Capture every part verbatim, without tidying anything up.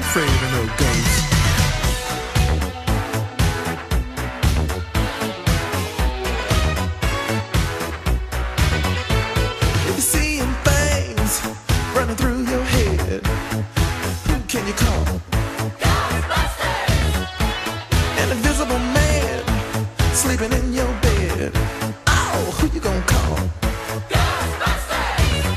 afraid of no ghosts. If you're seeing things running through your head, who can you call? Ghostbusters! An invisible man sleeping in your bed. Oh, who you gonna call? Ghostbusters!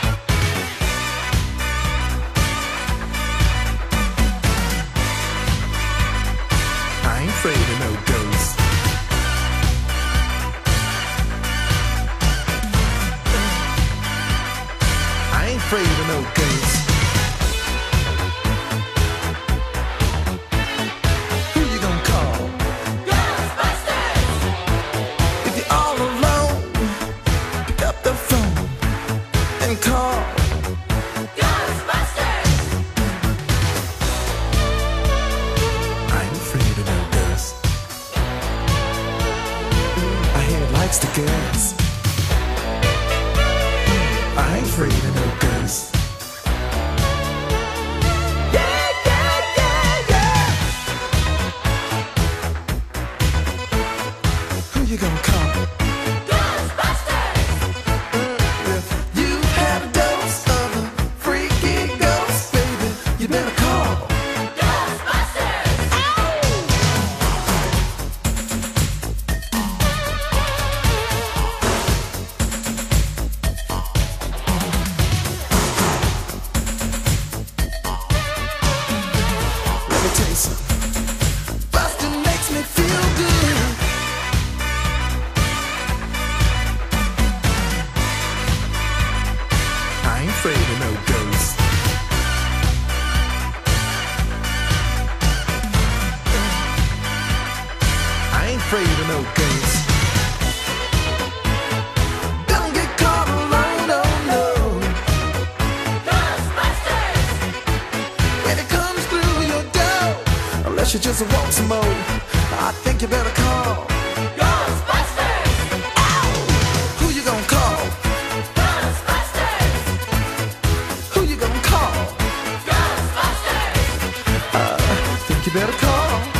I ain't afraid of no ghosts. I ain't afraid of no ghosts. Who you gonna call? Ghostbusters! If you're all alone, pick up the phone and call Ghostbusters! I ain't afraid of no ghosts. I hear it likes to guess. I ain't afraid of no ghosts. Yeah, yeah, yeah, yeah. Who you gonna call? Ghostbusters! If you've had a dose of a freaky ghost, baby, you better call Ghostbusters! Let me tell you something. Bustin' makes me feel good. I ain't afraid of no ghosts. I ain't afraid of no ghosts. Don't get caught alone, oh no. Ghostbusters! When it comes through your door, unless you just want some more, I think you better call Ghostbusters! Ow! Who you gonna call? Ghostbusters! Who you gonna call? Ghostbusters! Uh, I think you better call